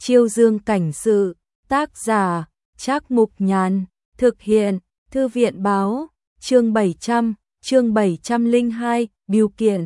Chiêu Dương cảnh sự, tác giả, Trác Mục Nhàn, thực hiện, Thư viện báo, chương 702, biểu kiện.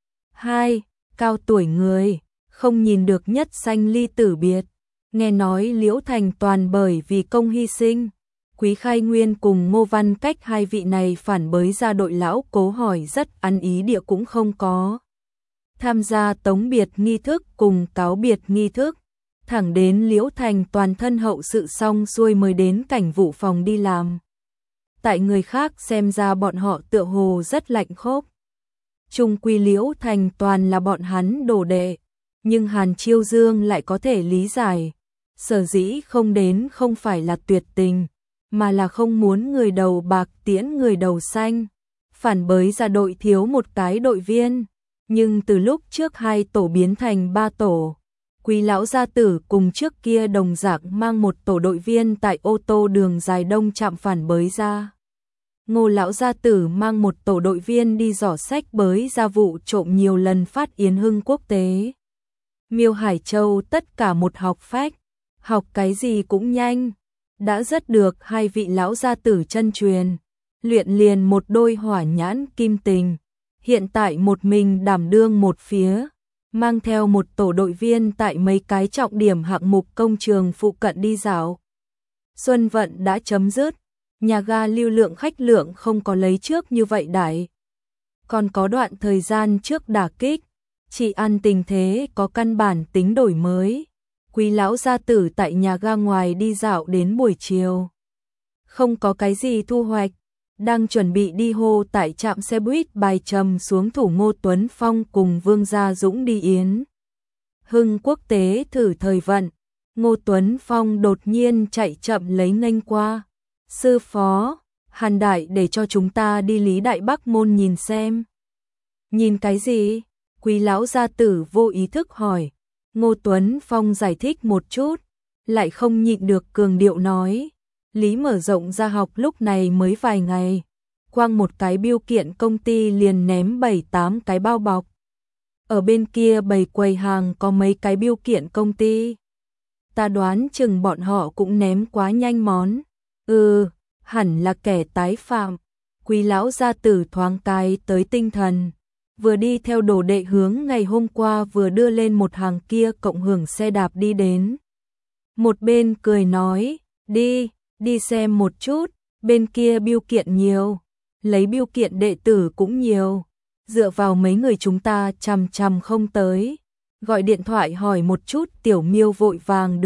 2. Cao tuổi người, không nhìn được nhất sanh ly tử biệt. Nghe nói Liễu Thành Toàn bởi vì công hy sinh. Quý Khai Nguyên cùng Ngô Văn Cách hai vị này phản bới ra đội lão Cố hỏi rất ăn ý địa cũng không có tham gia tống biệt nghi thức cùng cáo biệt nghi thức. Thẳng đến Liễu Thành Toàn thân hậu sự xong xuôi mới đến cảnh vụ phòng đi làm. Tại người khác xem ra bọn họ tựa hồ rất lạnh khốc. Chung quy Liễu Thành Toàn là bọn hắn đồ đệ, nhưng Hàn Chiêu Dương lại có thể lý giải. Sở dĩ không đến không phải là tuyệt tình, mà là không muốn người đầu bạc tiễn người đầu xanh. Phản bới ra đội thiếu một cái đội viên, nhưng từ lúc trước 2 tổ biến thành 3 tổ. Quý lão gia tử cùng trước kia đồng dạng mang một tổ đội viên tại ô tô đường dài đông trạm phản bới ra. Ngô lão gia tử mang một tổ đội viên đi dò sách bới ra vụ trộm nhiều lần phát yến hưng quốc tế. Miêu Hải Châu tất cả một học phách, học cái gì cũng nhanh, đã rất được 2 vị lão gia tử chân truyền, luyện liền một đôi hỏa nhãn kim tình, hiện tại một mình đảm đương một phía, mang theo một tổ đội viên tại mấy cái trọng điểm hạng mục công trường phụ cận đi dạo. Xuân vận đã chấm dứt, nhà ga lưu lượng khách lượng không có lấy trước như vậy đại. Còn có đoạn thời gian trước đả kích, chỉ ăn tình thế có căn bản tính đổi mới. Quý lão gia tử tại nhà ga ngoài đi dạo đến buổi chiều. Không có cái gì thu hoạch, đang chuẩn bị đi hô tại trạm xe buýt bài trầm xuống thủ Ngô Tuấn Phong cùng Vương Gia Dũng đi yến hưng quốc tế thử thời vận. Ngô Tuấn Phong đột nhiên chạy chậm lấy nghênh qua. Sư phó, Hàn đại để cho chúng ta đi Lý Đại Bắc môn nhìn xem. Nhìn cái gì? Quý lão gia tử vô ý thức hỏi. Ngô Tuấn Phong giải thích một chút, lại không nhịn được cường điệu nói. Lý mở rộng ra học lúc này mới vài ngày, quang một cái biêu kiện công ty liền ném 7-8 cái bao bọc. Ở bên kia bày quầy hàng có mấy cái biêu kiện công ty. Ta đoán chừng bọn họ cũng ném quá nhanh món. Hẳn là kẻ tái phạm. Quý lão gia tử thoáng cái tới tinh thần. Vừa đi theo đồ đệ hướng ngày hôm qua vừa đưa lên một hàng kia cộng hưởng xe đạp đi đến. Một bên cười nói, đi xem một chút, bên kia biêu kiện nhiều, lấy biêu kiện đệ tử cũng nhiều, dựa vào mấy người chúng ta chằm không tới. Gọi điện thoại hỏi một chút Tiểu Miêu vội vàng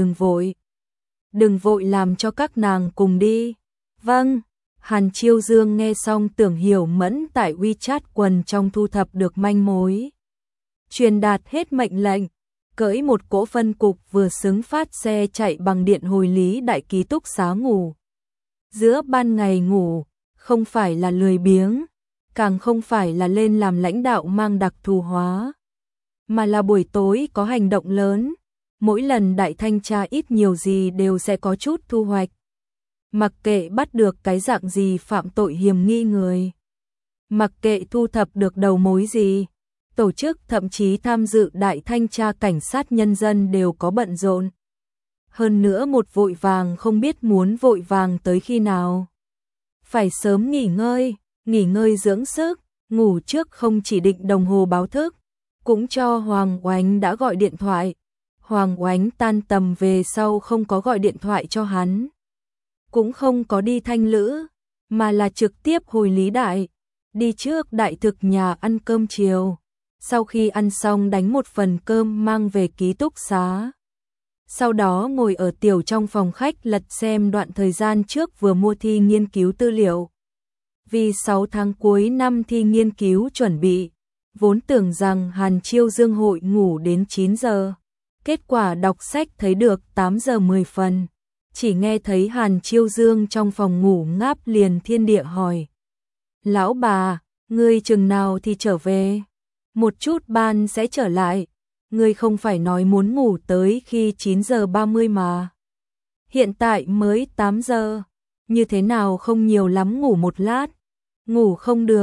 đừng vội làm cho các nàng cùng đi. Vâng. Hàn Chiêu Dương nghe xong tưởng Hiểu Mẫn tại WeChat quần trong thu thập được manh mối. Truyền đạt hết mệnh lệnh, cưỡi một cỗ phân cục vừa xứng phát xe chạy bằng điện hồi Lý Đại ký túc xá ngủ. Giữa ban ngày ngủ, không phải là lười biếng, càng không phải là lên làm lãnh đạo mang đặc thù hóa, mà là buổi tối có hành động lớn, mỗi lần đại thanh tra ít nhiều gì đều sẽ có chút thu hoạch. Mặc kệ bắt được cái dạng gì phạm tội hiểm nghi người, mặc kệ thu thập được đầu mối gì, tổ chức thậm chí tham dự đại thanh tra cảnh sát nhân dân đều có bận rộn. Hơn nữa một vội vàng không biết muốn vội vàng tới khi nào. Phải sớm nghỉ ngơi dưỡng sức, ngủ trước không chỉ định đồng hồ báo thức, cũng cho Hoàng Oánh đã gọi điện thoại. Hoàng Oánh tan tầm về sau không có gọi điện thoại cho hắn, cũng không có đi Thanh Lữ, mà là trực tiếp hồi Lý Đại, đi trước đại thực nhà ăn cơm chiều. Sau khi ăn xong đánh một phần cơm mang về ký túc xá. Sau đó ngồi ở tiểu trong phòng khách lật xem đoạn thời gian trước vừa mua thi nghiên cứu tư liệu. Vì 6 tháng cuối năm thi nghiên cứu chuẩn bị, vốn tưởng rằng Hàn Chiêu Dương hội ngủ đến 9 giờ. Kết quả đọc sách thấy được 8 giờ 10 phần. Chỉ nghe thấy Hàn Chiêu Dương trong phòng ngủ ngáp liền thiên địa hỏi. Lão bà, ngươi chừng nào thì trở về? Một chút ban sẽ trở lại. Ngươi không phải nói muốn ngủ tới khi 9 giờ 30 mà. Hiện tại mới 8 giờ. Như thế nào không nhiều lắm ngủ một lát. Ngủ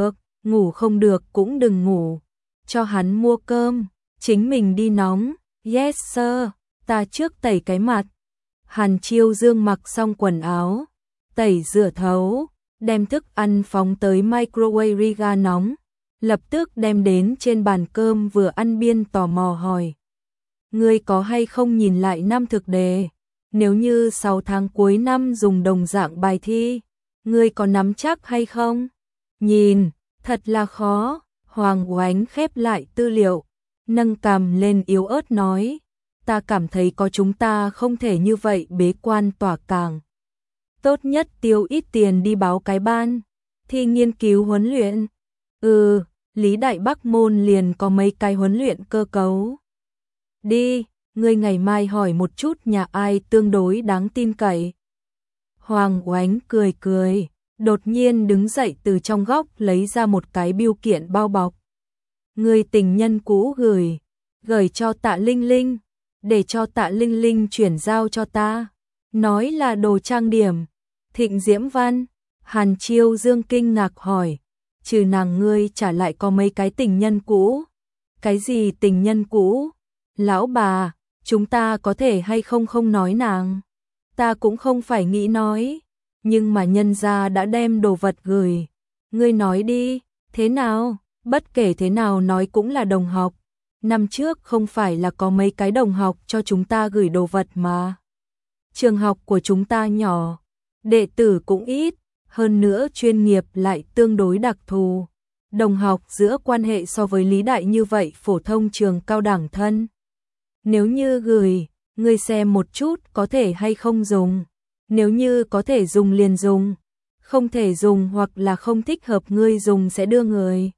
không được cũng đừng ngủ. Cho hắn mua cơm, chính mình đi nóng. Yes sir. ta trước tẩy cái mặt. Hàn Chiêu Dương mặc xong quần áo, tẩy rửa thấu, đem thức ăn phóng tới microwave riga nóng, lập tức đem đến trên bàn cơm vừa ăn biên tò mò hỏi. Ngươi có hay không nhìn lại năm thực đề? Nếu như 6 tháng cuối năm dùng đồng dạng bài thi, ngươi có nắm chắc hay không? Nhìn, thật là khó. Hoàng Oánh khép lại tư liệu, nâng cằm lên yếu ớt nói, ta cảm thấy có chúng ta không thể như vậy bế quan tỏa cảng. Tốt nhất tiêu ít tiền đi báo cái ban, thi nghiên cứu huấn luyện. Lý Đại Bắc môn liền có mấy cái huấn luyện cơ cấu. Đi, ngươi ngày mai hỏi một chút nhà ai tương đối đáng tin cậy. Hoàng Oánh cười cười, đột nhiên đứng dậy từ trong góc lấy ra một cái bưu kiện bao bọc. Người tình nhân cũ gửi cho Tạ Linh Linh, để cho Tạ Linh Linh chuyển giao cho ta. Nói là đồ trang điểm. Thịnh Diễm Văn, Hàn Chiêu Dương kinh ngạc hỏi, trừ nàng ngươi trả lại có mấy cái tình nhân cũ. Cái gì tình nhân cũ? Lão bà, chúng ta có thể hay không nói nàng. Ta cũng không phải nghĩ nói, nhưng mà nhân gia đã đem đồ vật gửi. Ngươi nói đi, thế nào? Bất kể thế nào nói cũng là đồng học. Năm trước không phải là có mấy cái đồng học cho chúng ta gửi đồ vật mà. Trường học của chúng ta nhỏ, đệ tử cũng ít, hơn nữa chuyên nghiệp lại tương đối đặc thù. Đồng học giữa quan hệ so với Lý Đại như vậy phổ thông trường cao đẳng thân. Nếu như gửi, ngươi xem một chút có thể hay không dùng. Nếu như có thể dùng liền dùng, không thể dùng hoặc là không thích hợp ngươi dùng sẽ đưa người.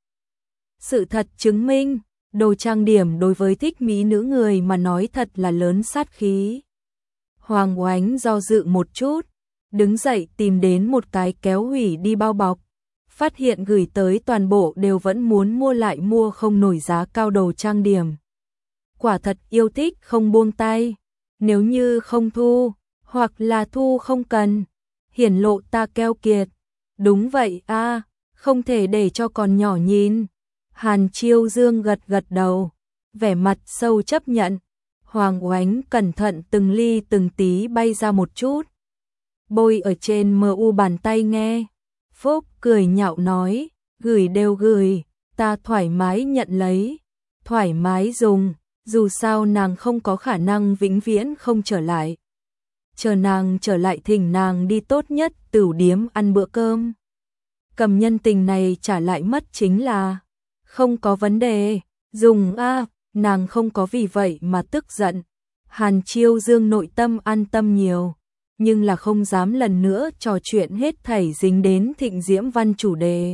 Sự thật chứng minh, đồ trang điểm đối với thích mỹ nữ người mà nói thật là lớn sát khí. Hoàng Oánh do dự một chút, đứng dậy tìm đến một cái kéo hủy đi bao bọc, phát hiện gửi tới toàn bộ đều vẫn muốn mua lại mua không nổi giá cao đồ trang điểm. Quả thật yêu thích không buông tay, nếu như không thu, hoặc là thu không cần, hiển lộ ta keo kiệt. Đúng vậy a, không thể để cho con nhỏ nhìn. Hàn Chiêu Dương gật gật đầu, vẻ mặt sâu chấp nhận. Hoàng Oánh cẩn thận từng ly từng tí bay ra một chút, bôi ở trên MU bàn tay nghe. Phúc cười nhạo nói, gửi đều gửi, ta thoải mái nhận lấy, thoải mái dùng, dù sao nàng không có khả năng vĩnh viễn không trở lại. Chờ nàng trở lại thỉnh nàng đi tốt nhất tửu điếm ăn bữa cơm. Cầm nhân tình này trả lại mất chính là không có vấn đề, dùng nàng không có vì vậy mà tức giận. Hàn Chiêu Dương nội tâm an tâm nhiều, nhưng là không dám lần nữa trò chuyện hết thảy dính đến Thịnh Diễm Văn chủ đề.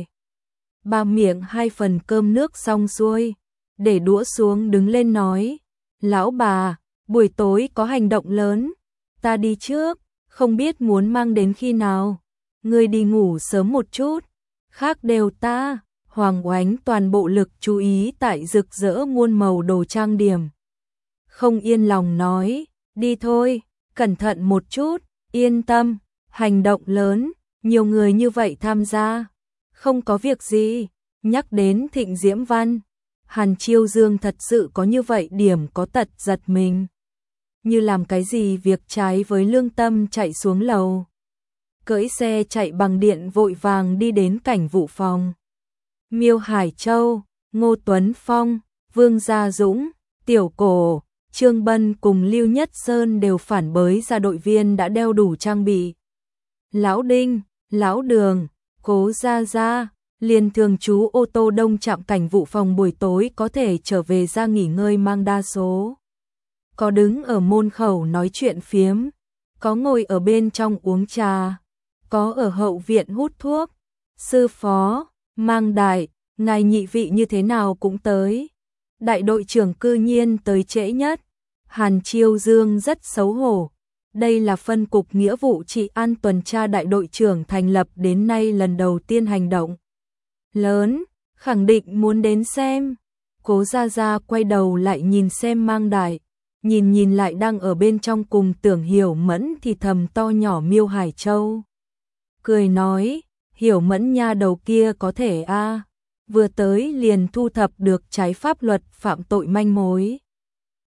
Ba miệng 2 phần cơm nước xong xuôi, để đũa xuống đứng lên nói, lão bà, buổi tối có hành động lớn, ta đi trước, không biết muốn mang đến khi nào, ngươi đi ngủ sớm một chút, khác đều ta. Hoàng Oánh toàn bộ lực chú ý tại rực rỡ muôn màu đồ trang điểm. Không yên lòng nói, đi thôi, cẩn thận một chút, yên tâm, hành động lớn, nhiều người như vậy tham gia, không có việc gì. Nhắc đến Thịnh Diễm Văn, Hàn Chiêu Dương thật sự có như vậy điểm có tật giật mình. Như làm cái gì việc trái với lương tâm chạy xuống lầu. Cưỡi xe chạy bằng điện vội vàng đi đến cảnh vụ phòng. Miêu Hải Châu, Ngô Tuấn Phong, Vương Gia Dũng, Tiểu Cổ, Trương Bân cùng Lưu Nhất Sơn đều phản bới ra đội viên đã đeo đủ trang bị. Lão Đinh, Lão Đường, Cố Gia Gia, liền thường trú ô tô đông trạm cảnh vụ phòng buổi tối có thể trở về ra nghỉ ngơi mang đa số. Có đứng ở môn khẩu nói chuyện phiếm, có ngồi ở bên trong uống trà, có ở hậu viện hút thuốc. Sư phó, Mang đại, ngài nhị vị như thế nào cũng tới. Đại đội trưởng cư nhiên tới trễ nhất. Hàn Chiêu Dương rất xấu hổ. Đây là phân cục nghĩa vụ trị an tuần tra đại đội trưởng thành lập đến nay lần đầu tiên hành động lớn, khẳng định muốn đến xem. Cố Gia Gia quay đầu lại nhìn xem Mang đại, nhìn lại đang ở bên trong cùng Tưởng Hiểu Mẫn thì thầm to nhỏ Miêu Hải Châu. Cười nói, Hiểu Mẫn nha đầu kia có thể vừa tới liền thu thập được trái pháp luật phạm tội manh mối.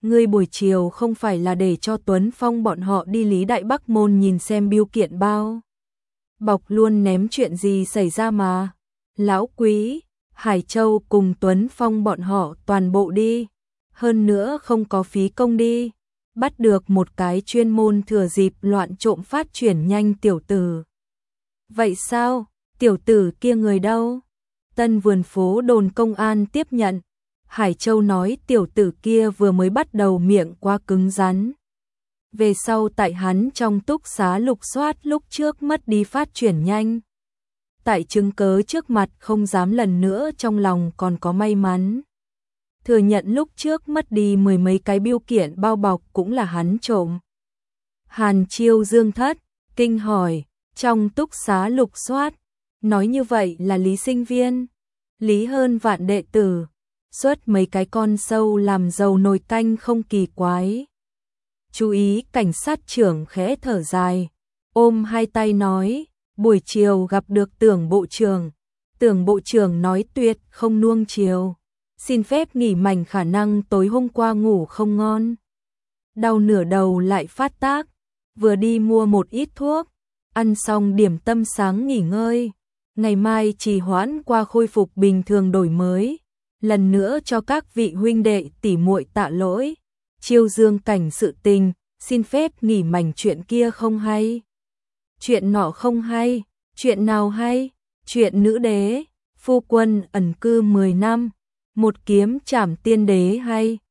Ngươi buổi chiều không phải là để cho Tuấn Phong bọn họ đi Lý Đại Bắc Môn nhìn xem bưu kiện bao. Bọc luôn ném chuyện gì xảy ra mà. Lão Quý, Hải Châu cùng Tuấn Phong bọn họ toàn bộ đi. Hơn nữa không có phí công đi. Bắt được một cái chuyên môn thừa dịp loạn trộm phát chuyển nhanh tiểu tử. Vậy sao? Tiểu tử kia người đâu? Tân Vườn Phố đồn công an tiếp nhận. Hải Châu nói tiểu tử kia vừa mới bắt đầu miệng quá cứng rắn. Về sau tại hắn trong túc xá lục soát lúc trước mất đi phát chuyển nhanh. Tại chứng cớ trước mặt không dám lần nữa, trong lòng còn có may mắn. Thừa nhận lúc trước mất đi mười mấy cái bưu kiện bao bọc cũng là hắn trộm. Hàn Chiêu Dương thất, kinh hỏi, trong túc xá lục soát, nói như vậy là Lý sinh viên, Lý hơn vạn đệ tử, xuất mấy cái con sâu làm dầu nồi canh không kỳ quái. Chú ý, cảnh sát trưởng khẽ thở dài, ôm hai tay nói, buổi chiều gặp được Tưởng bộ trưởng nói tuyệt không nuông chiều. Xin phép nghỉ mảnh, khả năng tối hôm qua ngủ không ngon. Đau nửa đầu lại phát tác, vừa đi mua một ít thuốc, ăn xong điểm tâm sáng nghỉ ngơi. Ngày mai trì hoãn qua khôi phục bình thường đổi mới. Lần nữa cho các vị huynh đệ tỉ muội tạ lỗi. Chiêu Dương cảnh sự tình, xin phép nghỉ mảnh, chuyện kia không hay. Chuyện nọ không hay, chuyện nào hay? Chuyện nữ đế, phu quân ẩn cư 10 năm. Một kiếm trảm tiên đế hay,